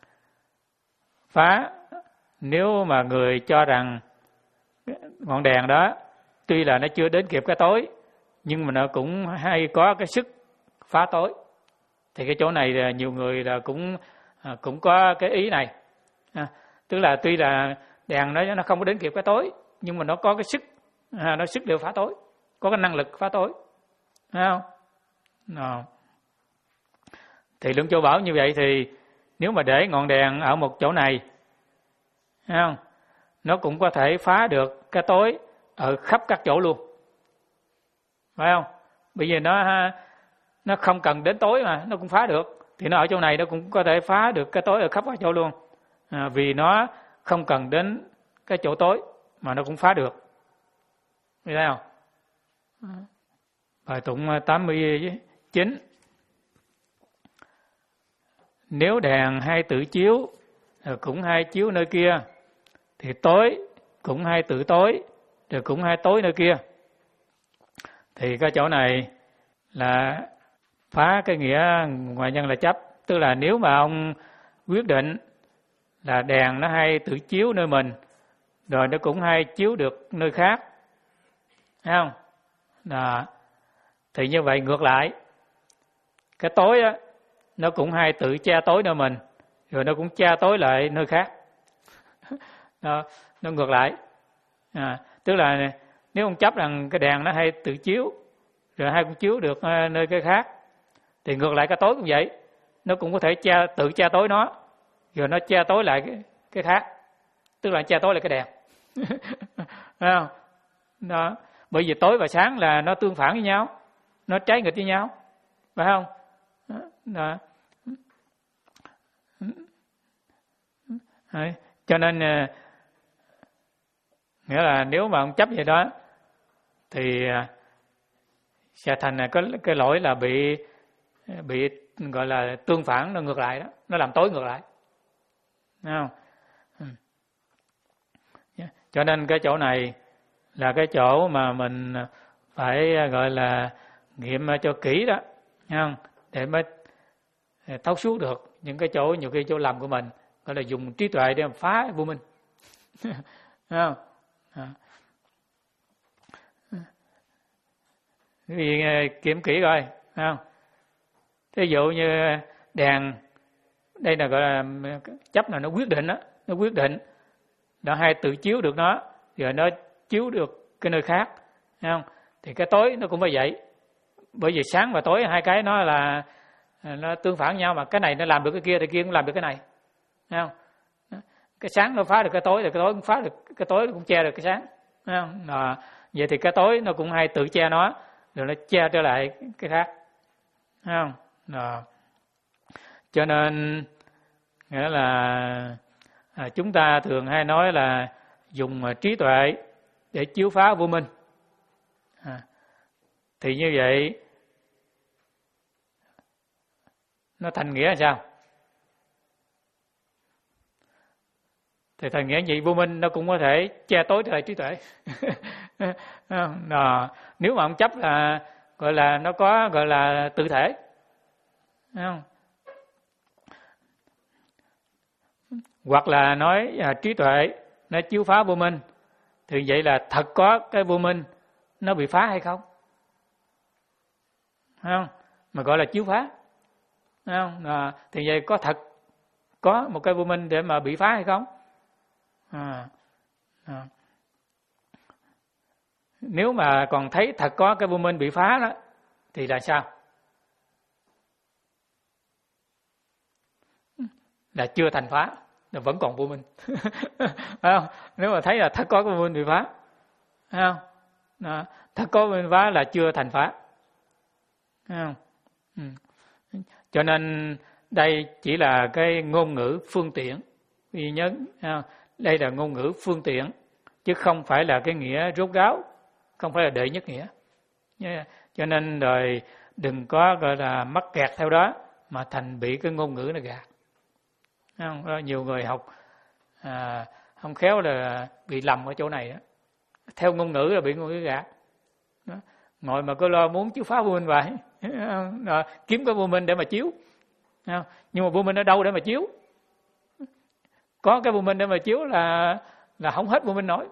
phá. Nếu mà người cho rằng ngọn đèn đó tuy là nó chưa đến kịp cái tối, nhưng mà nó cũng hay có cái sức phá tối, thì cái chỗ này là nhiều người là cũng cũng có cái ý này. À, tức là tuy là đèn nó nó không có đến kịp cái tối, nhưng mà nó có cái sức, à, nó sức đều phá tối, có cái năng lực phá tối, thấy không? Nào. Thì Luân Châu bảo như vậy thì nếu mà để ngọn đèn ở một chỗ này, thấy không, nó cũng có thể phá được cái tối ở khắp các chỗ luôn, phải không? Bây giờ nó nó không cần đến tối mà nó cũng phá được, thì nó ở chỗ này nó cũng có thể phá được cái tối ở khắp các chỗ luôn, à, vì nó không cần đến cái chỗ tối mà nó cũng phá được, thấy không? Bài tụng tám mươi chín. Nếu đèn hay tự chiếu rồi cũng hay chiếu nơi kia, thì tối cũng hay tự tối rồi cũng hay tối nơi kia. Thì cái chỗ này là phá cái nghĩa ngoại nhân là chấp. Tức là nếu mà ông quyết định là đèn nó hay tự chiếu nơi mình, rồi nó cũng hay chiếu được nơi khác, thấy không? Đó. Thì như vậy ngược lại, cái tối á, nó cũng hay tự che tối nơi mình, rồi nó cũng che tối lại nơi khác. Đó, nó ngược lại. À, tức là nếu ông chấp rằng cái đèn nó hay tự chiếu, rồi hay cũng chiếu được nơi cái khác, thì ngược lại cái tối cũng vậy, nó cũng có thể che, tự che tối nó, rồi nó che tối lại cái, cái khác, tức là che tối lại cái đèn. Thấy không? Đó. Bởi vì tối và sáng là nó tương phản với nhau, nó trái nghịch với nhau, phải không? Đó. Đấy. Cho nên nghĩa là nếu mà ông chấp vậy đó thì sẽ thành có cái lỗi là bị bị gọi là tương phản, nó ngược lại đó, nó làm tối ngược lại, thấy không? Cho nên cái chỗ này là cái chỗ mà mình phải gọi là nghiệm cho kỹ đó, thấy không? Để mới thấu suốt được những cái chỗ, nhiều cái chỗ lầm của mình, gọi là dùng trí tuệ để phá vô minh. Thấy không? À. Vì kiểm kỹ coi, thấy không? Thí dụ như đèn, đây là gọi là chấp là nó quyết định đó, nó quyết định, nó hay tự chiếu được nó, rồi nó chiếu được cái nơi khác, thấy không? Thì cái tối nó cũng phải vậy, bởi vì sáng và tối hai cái nó là nó tương phản nhau mà, cái này nó làm được cái kia thì kia cũng làm được cái này, thấy không? Cái sáng nó phá được cái tối thì cái tối cũng phá được cái tối, cũng che được cái sáng, thấy không? À, vậy thì cái tối nó cũng hay tự che nó, rồi nó che trở lại cái khác, thấy không? À, cho nên nghĩa là à, chúng ta thường hay nói là dùng trí tuệ để chiếu phá vô minh. À, thì như vậy nó thành nghĩa là sao? Thì thành nghĩa gì? Vô minh nó cũng có thể che tối trở lại trí tuệ. À, nếu mà ông chấp là gọi là nó có gọi là tự thể, thấy không? Hoặc là nói à, trí tuệ nó chiếu phá vô minh, thì vậy là thật có cái vô minh nó bị phá hay không? Thấy không? Mà gọi là chiếu phá, thấy không? À, thì vậy có thật có một cái vô minh để mà bị phá hay không? À, à. Nếu mà còn thấy thật có cái vô minh bị phá đó thì là sao? Là chưa thành phá, là vẫn còn vô minh. Phải không? Nếu mà thấy là thật có cái vô minh bị phá, thấy không? Đó. Thật có vô minh phá là chưa thành phá, thấy không? Ừ. Cho nên đây chỉ là cái ngôn ngữ phương tiện, ghi nhớ, đây là ngôn ngữ phương tiện chứ không phải là cái nghĩa rốt ráo, không phải là đệ nhất nghĩa. Cho nên rồi đừng có gọi là mắc kẹt theo đó mà thành bị cái ngôn ngữ này gạt. Không? Nhiều người học à, không khéo là bị lầm ở chỗ này đó. Theo ngôn ngữ là bị ngôn ngữ gạt đó. Ngồi mà cứ lo muốn chiếu phá vô minh vậy, À, kiếm cái vô minh để mà chiếu. Nhưng mà vô minh ở đâu để mà chiếu? Có cái vô minh để mà chiếu là là không hết vô minh nổi.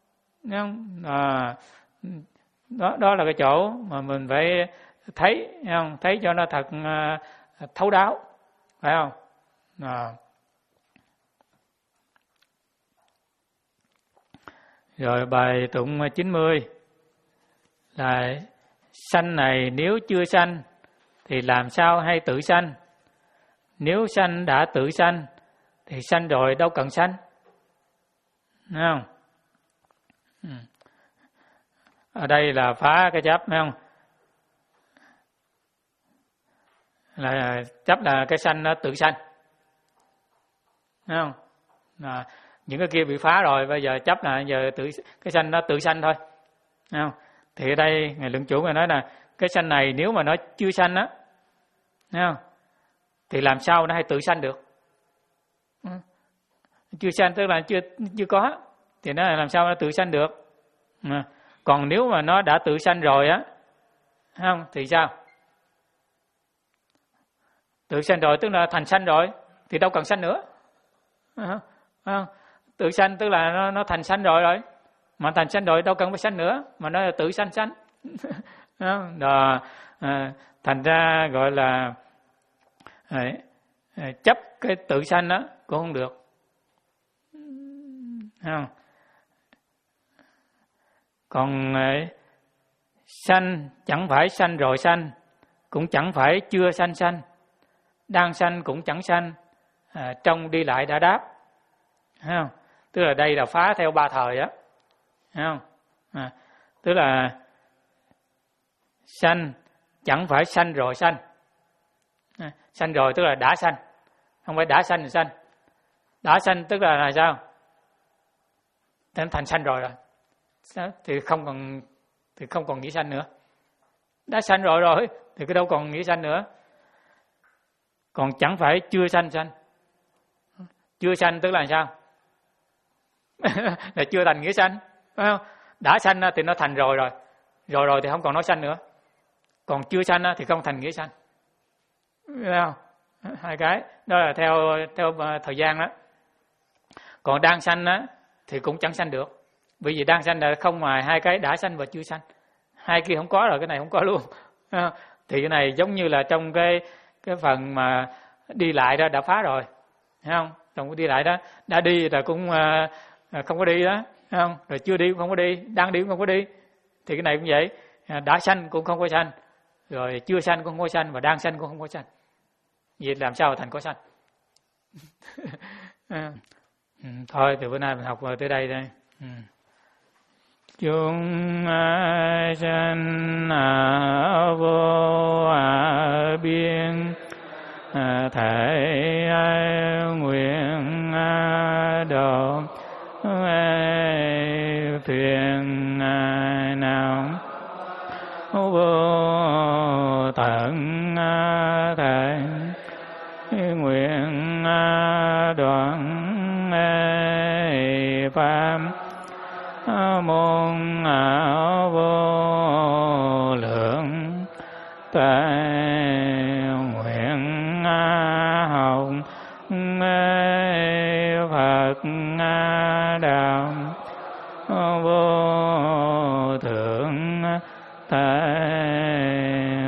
À, đó đó là cái chỗ mà mình phải thấy, không? Thấy cho nó thật uh, thấu đáo, phải không? À. Rồi bài tụng chín mươi là sanh này nếu chưa sanh thì làm sao hay tự sanh? Nếu sanh đã tự sanh thì sanh rồi đâu cần sanh. Thấy không? Ở đây là phá cái chấp, thấy không? Là chấp là cái sanh nó tự sanh. Thấy không? À, những cái kia bị phá rồi, bây giờ chấp là giờ tự cái sanh nó tự sanh thôi. Thấy không? Thì ở đây ngài luận chủ ngài nói là cái sanh này nếu mà nó chưa sanh á, thấy không? Thì làm sao nó hay tự sanh được? Chưa sanh tức là chưa chưa có, thì nó làm sao nó tự sanh được? À, còn nếu mà nó đã tự sanh rồi á, không thì sao? Tự sanh rồi tức là thành sanh rồi, thì đâu cần sanh nữa. À, à, tự sanh tức là nó, nó thành sanh rồi rồi, mà thành sanh rồi đâu cần phải sanh nữa, mà nó là tự sanh sanh. Đó, à, thành ra gọi là à, à, chấp cái tự sanh đó cũng không được. Không. Còn à, sanh chẳng phải sanh rồi sanh, cũng chẳng phải chưa sanh sanh, đang sanh cũng chẳng sanh, à, trong đi lại đã đáp. Thấy không? Tức là đây là phá theo ba thời á. Thấy không? À, tức là sanh chẳng phải sanh rồi sanh. À, sanh rồi tức là đã sanh, không phải đã sanh rồi sanh. Đã sanh tức là là sao? Thành sanh rồi rồi. Thì không còn thì không còn nghĩa sanh nữa. Đã sanh rồi rồi thì cái đâu còn nghĩa sanh nữa. Còn chẳng phải chưa sanh sanh. Chưa sanh tức là sao? Là chưa thành nghĩa sanh, phải không? Đã sanh thì nó thành rồi rồi. Rồi rồi thì không còn nói sanh nữa. Còn chưa sanh thì không thành nghĩa sanh. Thấy không? Hai cái đó là theo theo thời gian đó. Còn đang sanh á thì cũng chẳng sanh được. Bởi vì đang sanh là không ngoài hai cái đã sanh và chưa sanh. Hai kia không có rồi, cái này không có luôn. Thì cái này giống như là trong cái cái phần mà đi lại đó đã phá rồi. Thấy không? Trong cái đi lại đó đã đi là cũng uh, không có đi đó, thấy không? Rồi chưa đi cũng không có đi, đang đi cũng không có đi. Thì cái này cũng vậy, đã sanh cũng không có sanh, rồi chưa sanh cũng không có sanh, và đang sanh cũng không có sanh. Vậy làm sao thành có sanh? Ừ, thôi từ bữa nay mình học tới đây đây. Ừ. Chúng sanh vô biên thể nguyện độ thuyền nào vô tận thể nguyện đoạn pháp môn vô lượng tuệ nguyện học Phật đạo vô thượng thể